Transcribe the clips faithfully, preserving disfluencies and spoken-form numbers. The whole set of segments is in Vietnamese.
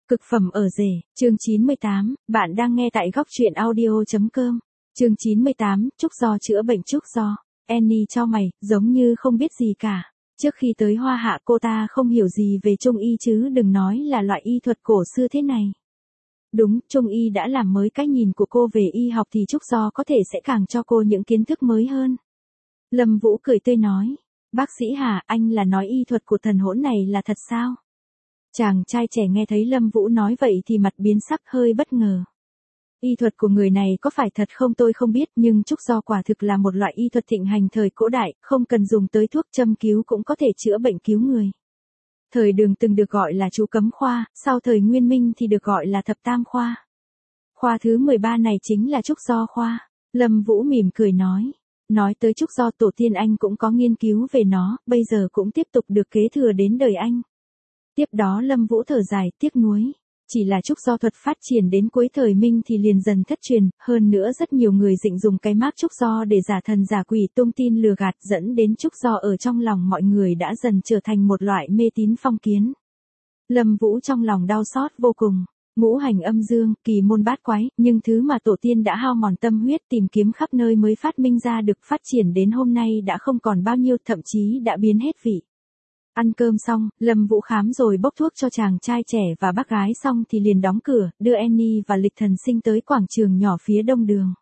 Cực phẩm ở rể, chương chín mươi tám, bạn đang nghe tại góc truyện audio.com. Chương chín mươi tám, Trúc Do chữa bệnh Trúc Do. Annie chau mày, giống như không biết gì cả. Trước khi tới Hoa Hạ cô ta không hiểu gì về Trung y chứ đừng nói là loại y thuật cổ xưa thế này. Đúng, Trung y đã làm mới cái nhìn của cô về y học thì Trúc Do có thể sẽ càng cho cô những kiến thức mới hơn. Lâm Vũ cười tươi nói, bác sĩ Hà, anh là nói y thuật của thần hỗn này là thật sao? Chàng trai trẻ nghe thấy Lâm Vũ nói vậy thì mặt biến sắc hơi bất ngờ. Y thuật của người này có phải thật không tôi không biết, nhưng Trúc Do quả thực là một loại y thuật thịnh hành thời cổ đại, không cần dùng tới thuốc châm cứu cũng có thể chữa bệnh cứu người. Thời Đường từng được gọi là Chú Cấm Khoa, sau thời Nguyên Minh thì được gọi là Thập Tam Khoa. Khoa thứ mười ba này chính là Trúc Do Khoa. Lâm Vũ mỉm cười nói. Nói tới Trúc Do, tổ tiên anh cũng có nghiên cứu về nó, bây giờ cũng tiếp tục được kế thừa đến đời anh. Tiếp đó Lâm Vũ thở dài, tiếc nuối. Chỉ là Trúc Do thuật phát triển đến cuối thời Minh thì liền dần thất truyền, hơn nữa rất nhiều người định dùng cái mác Trúc Do để giả thần giả quỷ tung tin lừa gạt, dẫn đến Trúc Do ở trong lòng mọi người đã dần trở thành một loại mê tín phong kiến. Lâm Vũ trong lòng đau xót vô cùng. Ngũ hành âm dương, kỳ môn bát quái, nhưng thứ mà tổ tiên đã hao mòn tâm huyết tìm kiếm khắp nơi mới phát minh ra được, phát triển đến hôm nay đã không còn bao nhiêu, thậm chí đã biến hết vị. Ăn cơm xong, Lâm Vũ khám rồi bốc thuốc cho chàng trai trẻ và bác gái xong thì liền đóng cửa, đưa Annie và Lịch Thần Sinh tới quảng trường nhỏ phía đông đường.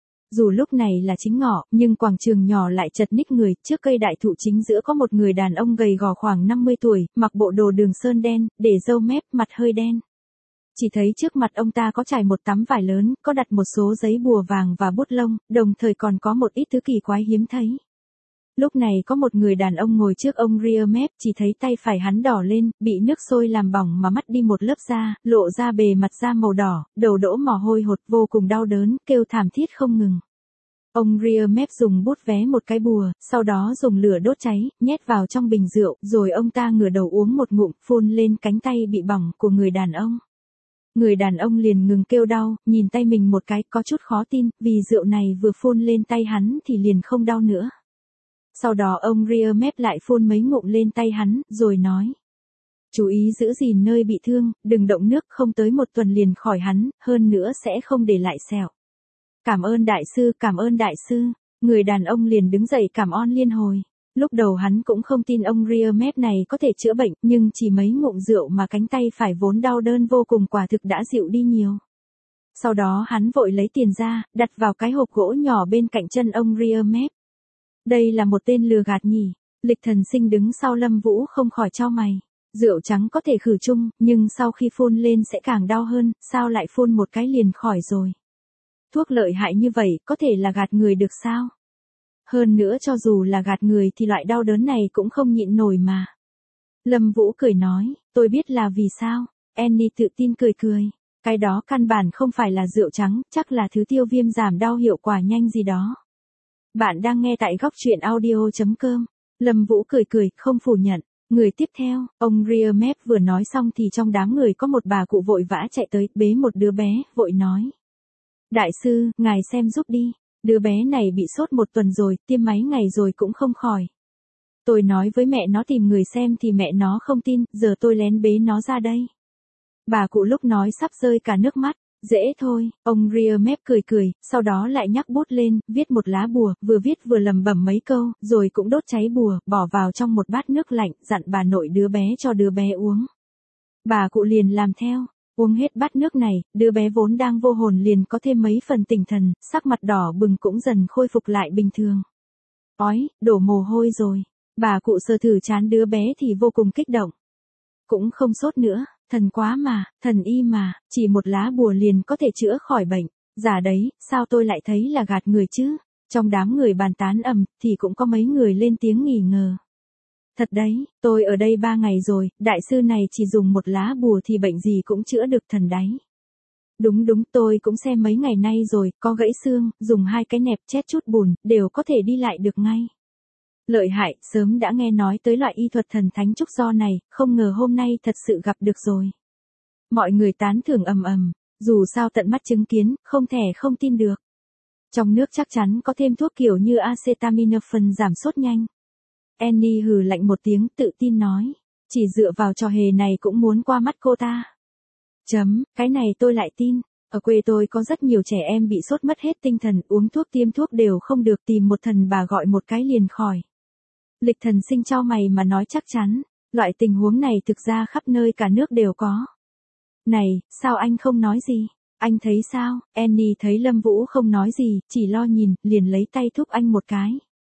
Dù lúc này là chính ngọ, nhưng quảng trường nhỏ lại chật ních người, trước cây đại thụ chính giữa có một người đàn ông gầy gò khoảng năm mươi tuổi, mặc bộ đồ Đường Sơn đen, để râu mép, mặt hơi đen. Chỉ thấy trước mặt ông ta có trải một tấm vải lớn, có đặt một số giấy bùa vàng và bút lông, đồng thời còn có một ít thứ kỳ quái hiếm thấy. Lúc này có một người đàn ông ngồi trước ông rear map, chỉ thấy tay phải hắn đỏ lên, bị nước sôi làm bỏng mà mất đi một lớp da, lộ ra bề mặt da màu đỏ, đầu đổ mồ hôi hột, vô cùng đau đớn, kêu thảm thiết không ngừng. Ông rear map dùng bút vé một cái bùa, sau đó dùng lửa đốt cháy, nhét vào trong bình rượu, rồi ông ta ngửa đầu uống một ngụm, phun lên cánh tay bị bỏng của người đàn ông. Người đàn ông liền ngừng kêu đau, nhìn tay mình một cái, có chút khó tin, vì rượu này vừa phun lên tay hắn thì liền không đau nữa. Sau đó ông rear map lại phun mấy ngụm lên tay hắn, rồi nói. Chú ý giữ gìn nơi bị thương, đừng động nước, không tới một tuần liền khỏi hắn, hơn nữa sẽ không để lại sẹo. Cảm ơn đại sư, cảm ơn đại sư. Người đàn ông liền đứng dậy cảm ơn liên hồi. Lúc đầu hắn cũng không tin ông rear map này có thể chữa bệnh, nhưng chỉ mấy ngụm rượu mà cánh tay phải vốn đau đớn vô cùng quả thực đã dịu đi nhiều. Sau đó hắn vội lấy tiền ra, đặt vào cái hộp gỗ nhỏ bên cạnh chân ông rear map. Đây là một tên lừa gạt nhỉ. Lịch Thần Sinh đứng sau Lâm Vũ không khỏi chau mày. Rượu trắng có thể khử chung, nhưng sau khi phun lên sẽ càng đau hơn, sao lại phun một cái liền khỏi rồi. Thuốc lợi hại như vậy có thể là gạt người được sao? Hơn nữa cho dù là gạt người thì loại đau đớn này cũng không nhịn nổi mà. Lâm Vũ cười nói, tôi biết là vì sao. Annie tự tin cười cười. Cái đó căn bản không phải là rượu trắng, chắc là thứ tiêu viêm giảm đau hiệu quả nhanh gì đó. Bạn đang nghe tại góc truyện audio.com. Lâm Vũ cười cười, không phủ nhận. Người tiếp theo, ông rear map vừa nói xong thì trong đám người có một bà cụ vội vã chạy tới, bế một đứa bé, vội nói. Đại sư, ngài xem giúp đi. Đứa bé này bị sốt một tuần rồi, tiêm mấy ngày rồi cũng không khỏi. Tôi nói với mẹ nó tìm người xem thì mẹ nó không tin, giờ tôi lén bế nó ra đây. Bà cụ lúc nói sắp rơi cả nước mắt. Dễ thôi, ông rear map cười cười, sau đó lại nhắc bút lên, viết một lá bùa, vừa viết vừa lẩm bẩm mấy câu, rồi cũng đốt cháy bùa, bỏ vào trong một bát nước lạnh, dặn bà nội đứa bé cho đứa bé uống. Bà cụ liền làm theo, uống hết bát nước này, đứa bé vốn đang vô hồn liền có thêm mấy phần tỉnh thần, sắc mặt đỏ bừng cũng dần khôi phục lại bình thường. Ói, đổ mồ hôi rồi, bà cụ sờ thử trán đứa bé thì vô cùng kích động. Cũng không sốt nữa. Thần quá mà, thần y mà, chỉ một lá bùa liền có thể chữa khỏi bệnh. Giả đấy, sao tôi lại thấy là gạt người chứ? Trong đám người bàn tán ầm, thì cũng có mấy người lên tiếng nghi ngờ. Thật đấy, tôi ở đây ba ngày rồi, đại sư này chỉ dùng một lá bùa thì bệnh gì cũng chữa được thần đấy. Đúng đúng, tôi cũng xem mấy ngày nay rồi, có gãy xương, dùng hai cái nẹp chét chút bùn, đều có thể đi lại được ngay. Lợi hại, sớm đã nghe nói tới loại y thuật thần thánh Trúc Do này, không ngờ hôm nay thật sự gặp được rồi. Mọi người tán thưởng ầm ầm, dù sao tận mắt chứng kiến, không thể không tin được. Trong nước chắc chắn có thêm thuốc kiểu như acetaminophen giảm sốt nhanh. Annie hừ lạnh một tiếng tự tin nói, chỉ dựa vào trò hề này cũng muốn qua mắt cô ta. Chấm, cái này tôi lại tin. Ở quê tôi có rất nhiều trẻ em bị sốt mất hết tinh thần, uống thuốc tiêm thuốc đều không được, tìm một thần bà gọi một cái liền khỏi. Lịch Thần Sinh chau mày mà nói chắc chắn, loại tình huống này thực ra khắp nơi cả nước đều có. Này, sao anh không nói gì? Anh thấy sao? Annie thấy Lâm Vũ không nói gì, chỉ lo nhìn, liền lấy tay thúc anh một cái.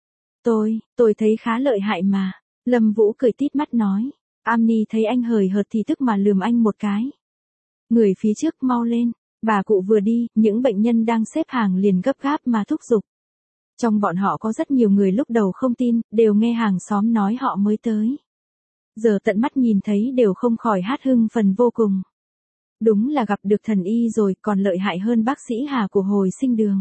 Tôi, tôi thấy khá lợi hại mà. Lâm Vũ cười tít mắt nói. Annie thấy anh hời hợt thì tức mà lườm anh một cái. Người phía trước mau lên. Bà cụ vừa đi, những bệnh nhân đang xếp hàng liền gấp gáp mà thúc giục. Trong bọn họ có rất nhiều người lúc đầu không tin, đều nghe hàng xóm nói họ mới tới. Giờ tận mắt nhìn thấy đều không khỏi hát hưng phần vô cùng. Đúng là gặp được thần y rồi, còn lợi hại hơn bác sĩ Hà của hồi sinh đường.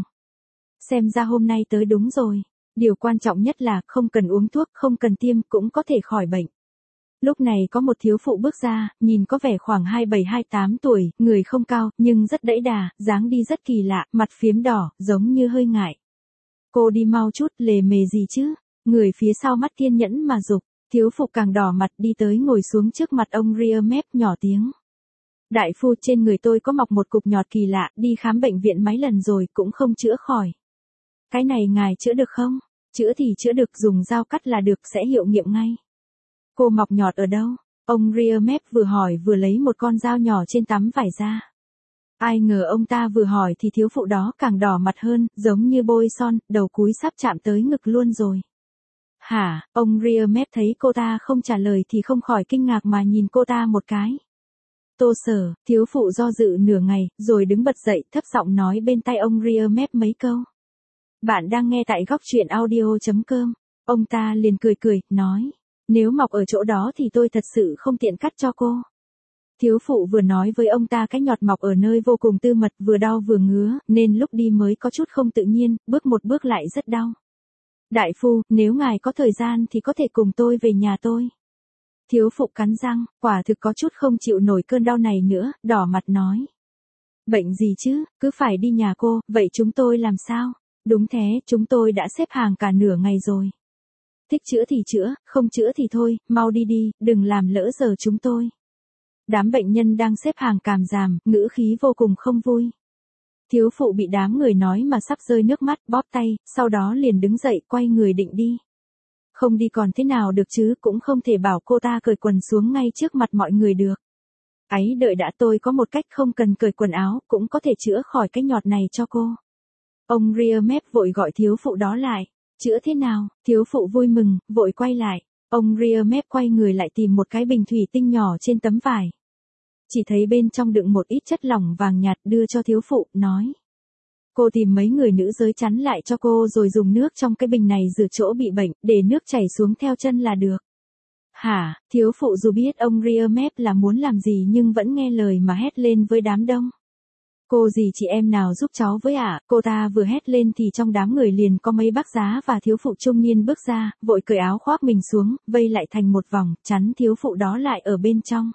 Xem ra hôm nay tới đúng rồi. Điều quan trọng nhất là không cần uống thuốc, không cần tiêm cũng có thể khỏi bệnh. Lúc này có một thiếu phụ bước ra, nhìn có vẻ khoảng hai mươi bảy hai mươi tám tuổi, người không cao, nhưng rất đẫy đà, dáng đi rất kỳ lạ, mặt phiếm đỏ, giống như hơi ngại. Cô đi mau chút, lề mề gì chứ? Người phía sau mắt kiên nhẫn mà giục, thiếu phụ càng đỏ mặt đi tới ngồi xuống trước mặt ông Rearmap nhỏ tiếng. Đại phu, trên người tôi có mọc một cục nhọt kỳ lạ, đi khám bệnh viện mấy lần rồi cũng không chữa khỏi. Cái này ngài chữa được không? Chữa thì chữa được, dùng dao cắt là được, sẽ hiệu nghiệm ngay. Cô mọc nhọt ở đâu? Ông Rearmap vừa hỏi vừa lấy một con dao nhỏ trên tấm vải ra. Ai ngờ ông ta vừa hỏi thì thiếu phụ đó càng đỏ mặt hơn, giống như bôi son, đầu cúi sắp chạm tới ngực luôn rồi. Hả? Ông Rearmap thấy cô ta không trả lời thì không khỏi kinh ngạc mà nhìn cô ta một cái. Tô Sở, thiếu phụ do dự nửa ngày, rồi đứng bật dậy thấp giọng nói bên tai ông Rearmap mấy câu. Bạn đang nghe tại góc truyện audio chấm com. Ông ta liền cười cười, nói. Nếu mọc ở chỗ đó thì tôi thật sự không tiện cắt cho cô. Thiếu phụ vừa nói với ông ta cái nhọt mọc ở nơi vô cùng tư mật, vừa đau vừa ngứa, nên lúc đi mới có chút không tự nhiên, bước một bước lại rất đau. Đại phu, nếu ngài có thời gian thì có thể cùng tôi về nhà tôi. Thiếu phụ cắn răng, quả thực có chút không chịu nổi cơn đau này nữa, đỏ mặt nói. Bệnh gì chứ, cứ phải đi nhà cô, vậy chúng tôi làm sao? Đúng thế, chúng tôi đã xếp hàng cả nửa ngày rồi. Thích chữa thì chữa, không chữa thì thôi, mau đi đi, đừng làm lỡ giờ chúng tôi. Đám bệnh nhân đang xếp hàng càm ràm, ngữ khí vô cùng không vui. Thiếu phụ bị đám người nói mà sắp rơi nước mắt, bóp tay, sau đó liền đứng dậy quay người định đi. Không đi còn thế nào được chứ, cũng không thể bảo cô ta cởi quần xuống ngay trước mặt mọi người được. Ấy đợi đã, tôi có một cách không cần cởi quần áo, cũng có thể chữa khỏi cái nhọt này cho cô. Ông Rearmap vội gọi thiếu phụ đó lại. Chữa thế nào? Thiếu phụ vui mừng, vội quay lại. Ông Rearmap quay người lại tìm một cái bình thủy tinh nhỏ trên tấm vải. Chỉ thấy bên trong đựng một ít chất lỏng vàng nhạt, đưa cho thiếu phụ, nói. Cô tìm mấy người nữ giới chắn lại cho cô rồi dùng nước trong cái bình này rửa chỗ bị bệnh, để nước chảy xuống theo chân là được. Hả? Thiếu phụ dù biết ông Rearmap là muốn làm gì nhưng vẫn nghe lời mà hét lên với đám đông. Cô gì chị em nào giúp cháu với ạ? À? Cô ta vừa hét lên thì trong đám người liền có mấy bác giá và thiếu phụ trung niên bước ra, vội cởi áo khoác mình xuống, vây lại thành một vòng, chắn thiếu phụ đó lại ở bên trong.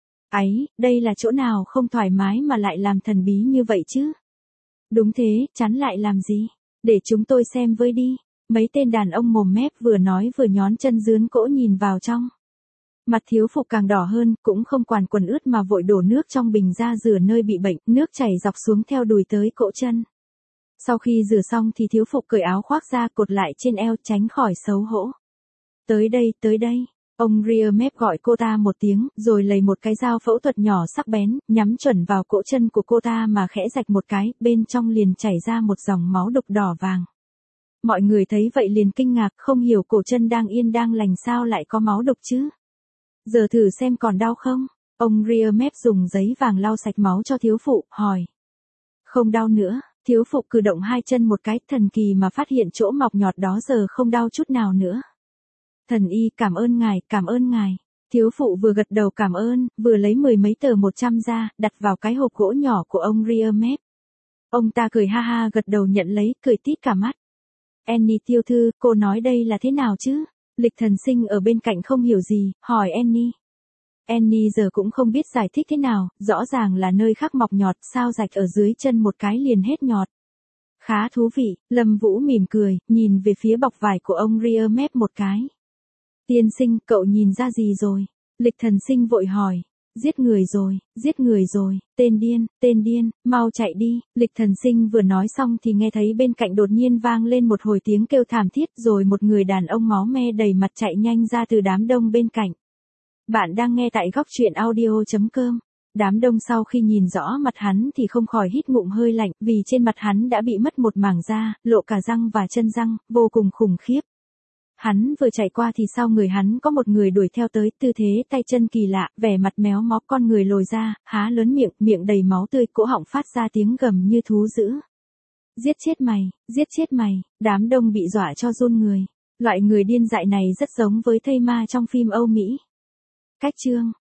Ấy, đây là chỗ nào không thoải mái mà lại làm thần bí như vậy chứ? Đúng thế, chắn lại làm gì? Để chúng tôi xem với đi. Mấy tên đàn ông mồm mép vừa nói vừa nhón chân dướn cỗ nhìn vào trong. Mặt thiếu phụ càng đỏ hơn, cũng không quản quần ướt mà vội đổ nước trong bình ra rửa nơi bị bệnh, nước chảy dọc xuống theo đùi tới cỗ chân. Sau khi rửa xong thì thiếu phụ cởi áo khoác ra cột lại trên eo tránh khỏi xấu hổ. Tới đây, tới đây. Ông Rearmap gọi cô ta một tiếng, rồi lấy một cái dao phẫu thuật nhỏ sắc bén, nhắm chuẩn vào cỗ chân của cô ta mà khẽ rạch một cái, bên trong liền chảy ra một dòng máu đục đỏ vàng. Mọi người thấy vậy liền kinh ngạc, không hiểu cổ chân đang yên đang lành sao lại có máu đục chứ. Giờ thử xem còn đau không? Ông Rearmap dùng giấy vàng lau sạch máu cho thiếu phụ, hỏi. Không đau nữa, thiếu phụ cử động hai chân một cái, thần kỳ mà phát hiện chỗ mọc nhọt đó giờ không đau chút nào nữa. Thần y, cảm ơn ngài, cảm ơn ngài. Thiếu phụ vừa gật đầu cảm ơn, vừa lấy mười mấy tờ một trăm ra, đặt vào cái hộp gỗ nhỏ của ông Rearmap. Ông ta cười ha ha gật đầu nhận lấy, cười tít cả mắt. Annie tiểu thư, cô nói đây là thế nào chứ? Lịch Thần Sinh ở bên cạnh không hiểu gì, hỏi Annie. Annie giờ cũng không biết giải thích thế nào, rõ ràng là nơi khác mọc nhọt, sao rạch ở dưới chân một cái liền hết nhọt. Khá thú vị, Lâm Vũ mỉm cười, nhìn về phía bọc vải của ông Rearmap một cái. Tiên sinh, cậu nhìn ra gì rồi? Lịch Thần Sinh vội hỏi. giết người rồi, giết người rồi, tên điên, tên điên, mau chạy đi, Lịch Thần Sinh vừa nói xong thì nghe thấy bên cạnh đột nhiên vang lên một hồi tiếng kêu thảm thiết rồi một người đàn ông máu me đầy mặt chạy nhanh ra từ đám đông bên cạnh. Bạn đang nghe tại góc truyện audio.com. Đám đông sau khi nhìn rõ mặt hắn thì không khỏi hít ngụm hơi lạnh vì trên mặt hắn đã bị mất một mảng da, lộ cả răng và chân răng, vô cùng khủng khiếp. Hắn vừa chạy qua thì sau người hắn có một người đuổi theo tới, tư thế tay chân kỳ lạ, vẻ mặt méo mó, con người lồi ra, há lớn miệng, miệng đầy máu tươi, cổ họng phát ra tiếng gầm như thú dữ. Giết chết mày, giết chết mày, đám đông bị dọa cho run người. Loại người điên dại này rất giống với thây ma trong phim Âu Mỹ. Cách chương,